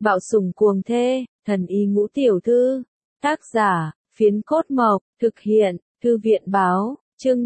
Bạo sủng cuồng thê, thần y ngũ tiểu thư. Tác giả, Phiến Cốt Mộc, thực hiện, Thư viện báo, chương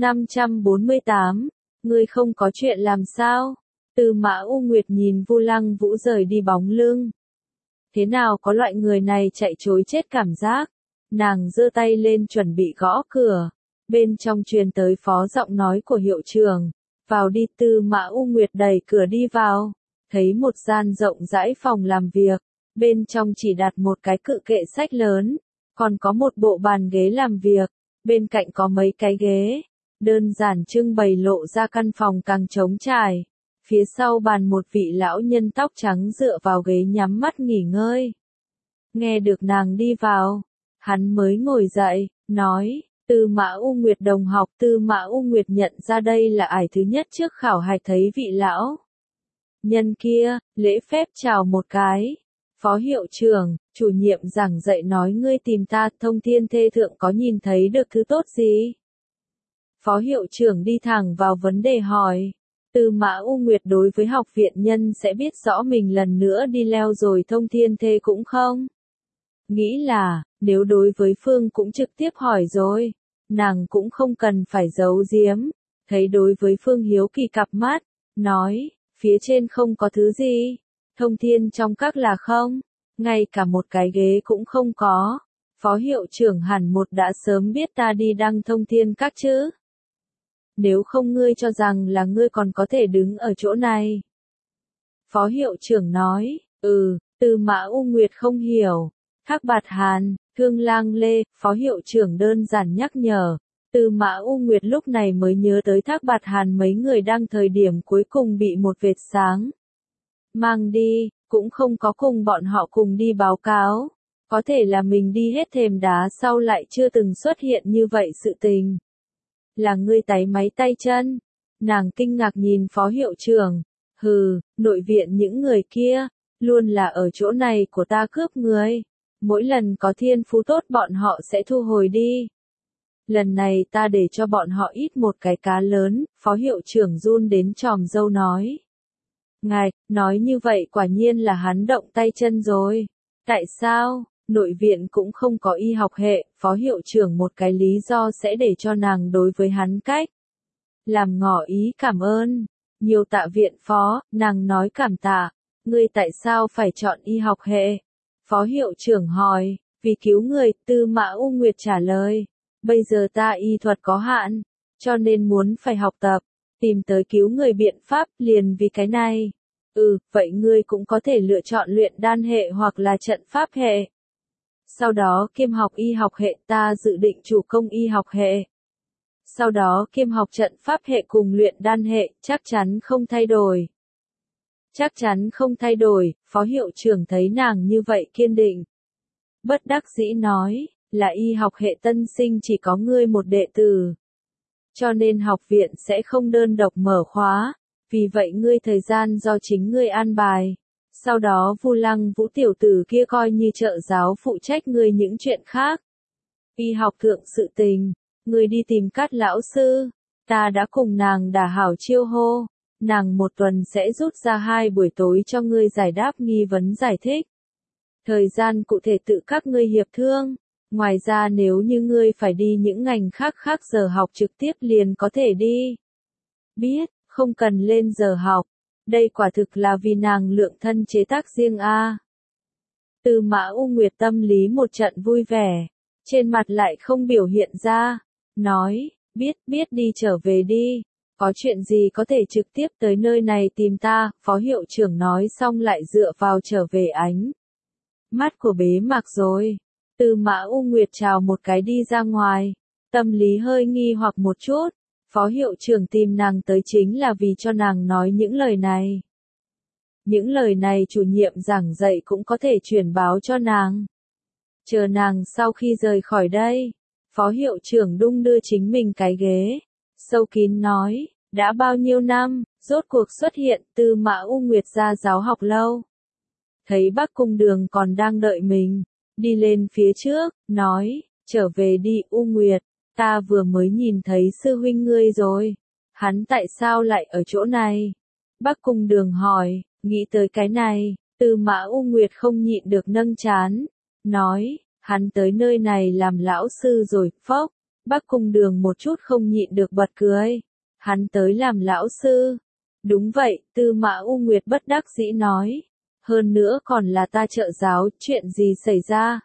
548. Ngươi không có chuyện làm sao? Tư Mã U Nguyệt nhìn Vu Lăng Vũ rời đi bóng lưng. Thế nào có loại người này chạy trối chết cảm giác? Nàng giơ tay lên chuẩn bị gõ cửa. Bên trong truyền tới phó giọng nói của hiệu trưởng. Vào đi. Tư Mã U Nguyệt đẩy cửa đi vào. Thấy một gian rộng rãi phòng làm việc. Bên trong chỉ đặt một cái cự kệ sách lớn. Còn có một bộ bàn ghế làm việc. Bên cạnh có mấy cái ghế. Đơn giản trưng bày lộ ra căn phòng càng trống trải. Phía sau bàn một vị lão nhân tóc trắng dựa vào ghế nhắm mắt nghỉ ngơi. Nghe được nàng đi vào. Hắn mới ngồi dậy, nói. Tư Mã U Nguyệt đồng học. Tư Mã U Nguyệt nhận ra đây là ải thứ nhất trước khảo hạch thấy vị lão nhân kia, lễ phép chào một cái. Phó hiệu trưởng, chủ nhiệm giảng dạy nói ngươi tìm ta. Thông Thiên Thê Thượng có nhìn thấy được thứ tốt gì? Phó hiệu trưởng đi thẳng vào vấn đề hỏi. Tư Mã U Nguyệt đối với học viện nhân sẽ biết rõ mình lần nữa đi leo rồi Thông Thiên Thê cũng không. Nghĩ là, nếu đối với Phương cũng trực tiếp hỏi rồi, nàng cũng không cần phải giấu giếm. Thấy đối với Phương hiếu kỳ cặp mắt, nói, phía trên không có thứ gì. Thông thiên trong các là không, ngay cả một cái ghế cũng không có. Phó hiệu trưởng hẳn một đã sớm biết ta đi đăng thông thiên các chứ. Nếu không ngươi cho rằng là ngươi còn có thể đứng ở chỗ này. Phó hiệu trưởng nói, Tư Mã U Nguyệt không hiểu. Thác Bạt Hàn, Thương Lang Lê, phó hiệu trưởng đơn giản nhắc nhở. Tư Mã U Nguyệt lúc này mới nhớ tới Thác Bạt Hàn mấy người đang thời điểm cuối cùng bị một vệt sáng mang đi, cũng không có cùng bọn họ cùng đi báo cáo. Có thể là mình đi hết thềm đá sau lại chưa từng xuất hiện như vậy sự tình. Là ngươi táy máy tay chân. Nàng kinh ngạc nhìn phó hiệu trưởng. Nội viện những người kia, luôn là ở chỗ này của ta cướp người. Mỗi lần có thiên phú tốt bọn họ sẽ thu hồi đi. Lần này ta để cho bọn họ ít một cái cá lớn. Phó hiệu trưởng run đến tròm râu nói. Ngài, nói như vậy quả nhiên là hắn động tay chân rồi. Tại sao, nội viện cũng không có y học hệ, phó hiệu trưởng một cái lý do sẽ để cho nàng đối với hắn cách. Làm ngỏ ý cảm ơn. Nhiều tạ viện phó, nàng nói cảm tạ. Ngươi tại sao phải chọn y học hệ? Phó hiệu trưởng hỏi, vì cứu người. Tư Mã U Nguyệt trả lời. Bây giờ ta y thuật có hạn, cho nên muốn phải học tập. Tìm tới cứu người biện pháp liền vì cái này. Vậy ngươi cũng có thể lựa chọn luyện đan hệ hoặc là trận pháp hệ. Sau đó kiêm học y học hệ, ta dự định chủ công y học hệ. Sau đó kiêm học trận pháp hệ cùng luyện đan hệ, chắc chắn không thay đổi. Chắc chắn không thay đổi, phó hiệu trưởng thấy nàng như vậy kiên định. Bất đắc dĩ nói, là y học hệ tân sinh chỉ có ngươi một đệ tử. Cho nên học viện sẽ không đơn độc mở khóa, vì vậy ngươi thời gian do chính ngươi an bài. Sau đó Vu Lăng Vũ tiểu tử kia coi như trợ giáo phụ trách ngươi những chuyện khác. Y học thượng sự tình, ngươi đi tìm Cát lão sư, ta đã cùng nàng đả hảo chiêu hô, nàng một tuần sẽ rút ra 2 buổi tối cho ngươi giải đáp nghi vấn giải thích. Thời gian cụ thể tự các ngươi hiệp thương. Ngoài ra nếu như ngươi phải đi những ngành khác giờ học trực tiếp liền có thể đi. Biết, không cần lên giờ học. Đây quả thực là vì nàng lượng thân chế tác riêng a. Tư Mã U Nguyệt tâm lý một trận vui vẻ. Trên mặt lại không biểu hiện ra. Nói, biết đi trở về đi. Có chuyện gì có thể trực tiếp tới nơi này tìm ta. Phó hiệu trưởng nói xong lại dựa vào trở về ánh mắt của Bế Mạc rồi. Tư Mã U Nguyệt chào một cái đi ra ngoài. Tâm lý hơi nghi hoặc một chút. Phó hiệu trưởng tìm nàng tới chính là vì cho nàng nói những lời này. Những lời này chủ nhiệm giảng dạy cũng có thể truyền báo cho nàng. Chờ nàng sau khi rời khỏi đây. Phó hiệu trưởng đung đưa chính mình cái ghế. Sâu kín nói, đã bao nhiêu năm, rốt cuộc xuất hiện. Tư Mã U Nguyệt ra giáo học lâu. Thấy Bắc Cung Đường còn đang đợi mình. Đi lên phía trước, nói, trở về đi U Nguyệt, ta vừa mới nhìn thấy sư huynh ngươi rồi. Hắn tại sao lại ở chỗ này? Bắc Cung Đường hỏi, nghĩ tới cái này, Tư Mã U Nguyệt không nhịn được nâng trán, nói, hắn tới nơi này làm lão sư rồi, phốc. Bắc Cung Đường một chút không nhịn được bật cười. Hắn tới làm lão sư. Đúng vậy, Tư Mã U Nguyệt bất đắc dĩ nói. Hơn nữa còn là ta trợ giáo, chuyện gì xảy ra?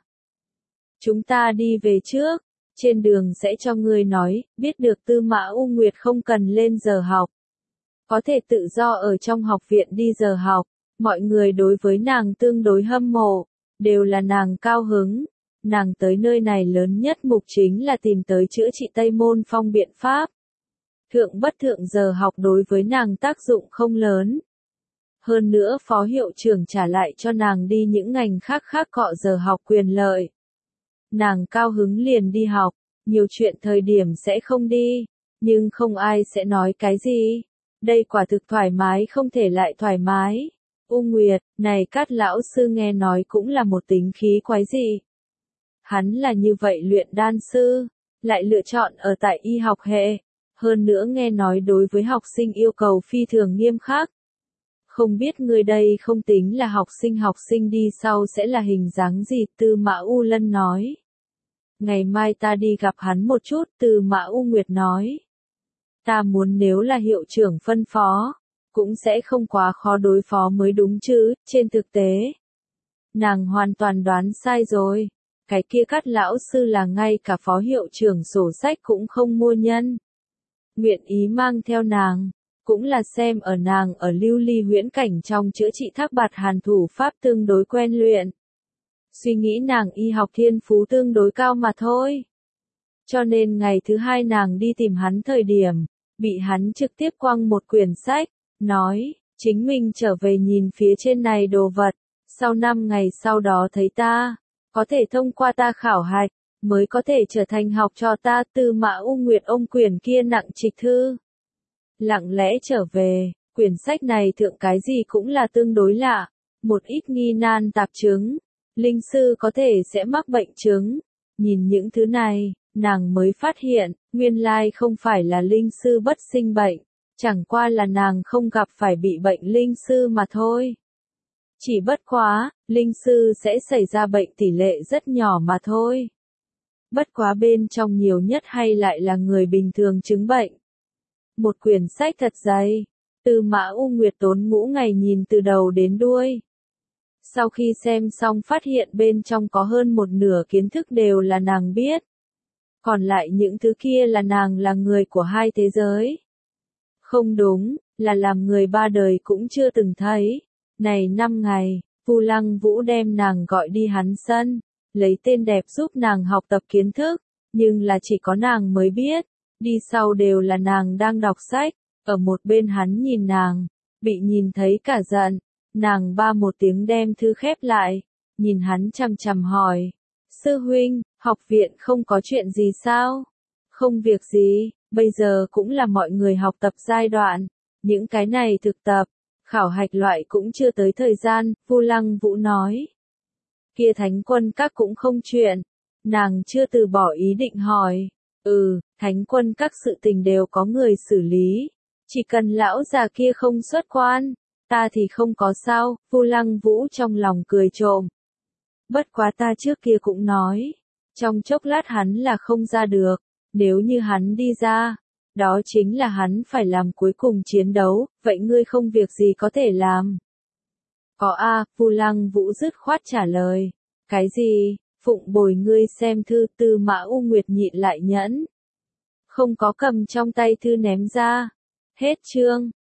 Chúng ta đi về trước, trên đường sẽ cho ngươi nói, biết được Tư Mã U Nguyệt không cần lên giờ học. Có thể tự do ở trong học viện đi giờ học, mọi người đối với nàng tương đối hâm mộ, đều là nàng cao hứng. Nàng tới nơi này lớn nhất mục chính là tìm tới chữa trị Tây Môn Phong biện pháp. Thượng bất thượng giờ học đối với nàng tác dụng không lớn. Hơn nữa phó hiệu trưởng trả lại cho nàng đi những ngành khác khác cọ giờ học quyền lợi. Nàng cao hứng liền đi học, nhiều chuyện thời điểm sẽ không đi, nhưng không ai sẽ nói cái gì. Đây quả thực thoải mái không thể lại thoải mái. U Nguyệt, này Cát lão sư nghe nói cũng là một tính khí quái dị. Hắn là như vậy luyện đan sư, lại lựa chọn ở tại y học hệ, hơn nữa nghe nói đối với học sinh yêu cầu phi thường nghiêm khắc. Không biết người đây không tính là học sinh đi sau sẽ là hình dáng gì, Tư Mã U Lân nói. Ngày mai ta đi gặp hắn một chút, Tư Mã U Nguyệt nói. Ta muốn nếu là hiệu trưởng phân phó, cũng sẽ không quá khó đối phó mới đúng chứ, trên thực tế. Nàng hoàn toàn đoán sai rồi. Cái kia Cát lão sư là ngay cả phó hiệu trưởng sổ sách cũng không mua nhân. Nguyện ý mang theo nàng, cũng là xem ở nàng ở Lưu Ly huyễn cảnh trong chữa trị Thác Bạt Hàn thủ pháp tương đối quen luyện. Suy nghĩ nàng y học thiên phú tương đối cao mà thôi. Cho nên ngày thứ hai nàng đi tìm hắn thời điểm, bị hắn trực tiếp quăng một quyển sách, nói, chính mình trở về nhìn phía trên này đồ vật, sau 5 ngày sau đó thấy ta, có thể thông qua ta khảo hạch, mới có thể trở thành học trò ta. Tư Mã U Nguyệt ôm quyển kia nặng trịch thư. Lặng lẽ trở về, quyển sách này thượng cái gì cũng là tương đối lạ, một ít nghi nan tạp chứng, linh sư có thể sẽ mắc bệnh chứng. Nhìn những thứ này, nàng mới phát hiện, nguyên lai không phải là linh sư bất sinh bệnh, chẳng qua là nàng không gặp phải bị bệnh linh sư mà thôi. Chỉ bất quá, linh sư sẽ xảy ra bệnh tỷ lệ rất nhỏ mà thôi. Bất quá bên trong nhiều nhất hay lại là người bình thường chứng bệnh. Một quyển sách thật dày, Tư Mã U Nguyệt tốn ngũ ngày nhìn từ đầu đến đuôi. Sau khi xem xong phát hiện bên trong có hơn một nửa kiến thức đều là nàng biết. Còn lại những thứ kia là nàng là người của hai thế giới. Không đúng, là làm người ba đời cũng chưa từng thấy. Này 5 ngày, Vu Lăng Vũ đem nàng gọi đi hắn sân, lấy tên đẹp giúp nàng học tập kiến thức, nhưng là chỉ có nàng mới biết, đi sau đều là nàng đang đọc sách, ở một bên hắn nhìn nàng, bị nhìn thấy cả giận, nàng ba một tiếng đem thư khép lại, nhìn hắn chằm chằm hỏi, sư huynh, học viện không có chuyện gì sao? Không việc gì, bây giờ cũng là mọi người học tập giai đoạn, những cái này thực tập. Khảo hạch loại cũng chưa tới thời gian, Vu Lăng Vũ nói. Kia Thánh Quân Các cũng không chuyện. Nàng chưa từ bỏ ý định hỏi. Thánh Quân Các sự tình đều có người xử lý. Chỉ cần lão già kia không xuất quan, ta thì không có sao, Vu Lăng Vũ trong lòng cười trộm. Bất quá ta trước kia cũng nói. Trong chốc lát hắn là không ra được. Nếu như hắn đi ra, đó chính là hắn phải làm cuối cùng chiến đấu, vậy ngươi không việc gì có thể làm. Có a, Vu Lăng Vũ dứt khoát trả lời. Cái gì, phụng bồi ngươi xem thư. Tư Mã U Nguyệt nhịn lại nhẫn. Không có cầm trong tay thư ném ra. Hết chương.